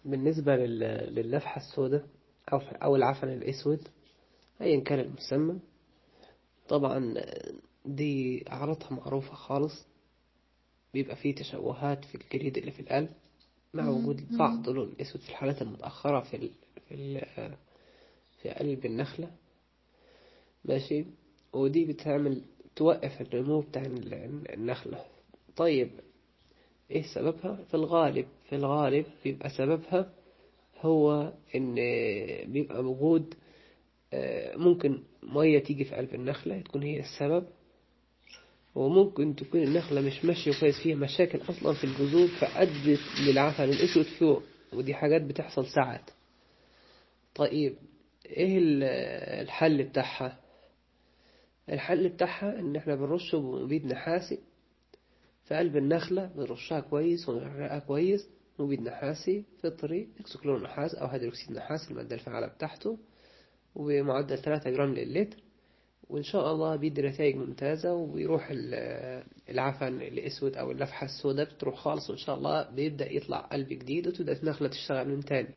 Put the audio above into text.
بالنسبة للنفحة السوداء أو العفن الأسود أيا كان المسمى. طبعا دي أعراضها معروفة خالص. بيبقى فيه تشوهات في الجليد اللي في القلب مع وجود بعض لون الأسود في الحالات المتأخرة في, ال... في قلب النخلة. ماشي. ودي بتعمل توقف النمو بتاع النخلة. طيب ايه سببها؟ في الغالب بيبقى سببها هو ان بيبقى وجود ممكن مية تيجي في قلب النخلة تكون هي السبب. وممكن تكون النخلة مش ماشية كويس، فيها مشاكل أصلا في الجذور فأدت للعفن الأسود فوق. ودي حاجات بتحصل ساعات. طيب ايه الحل بتاعها؟ الحل بتاعها ان احنا بنرشه بمبيد نحاسي في قلب النخلة. بنرشها كويس ونغرقها كويس. مبيد نحاسي فطري، اكسكلور نحاس او هيدروكسيد نحاس المادة الفعالة بتاعته، وبمعدل 3 جرام للتر. وإن شاء الله بيدي نتائج ممتازة. وبيروح العفن الأسود أو اللفحة السوداء بتروح خالص. وإن شاء الله بيبدأ يطلع قلب جديد وتبدأ النخلة تشتغل من تاني.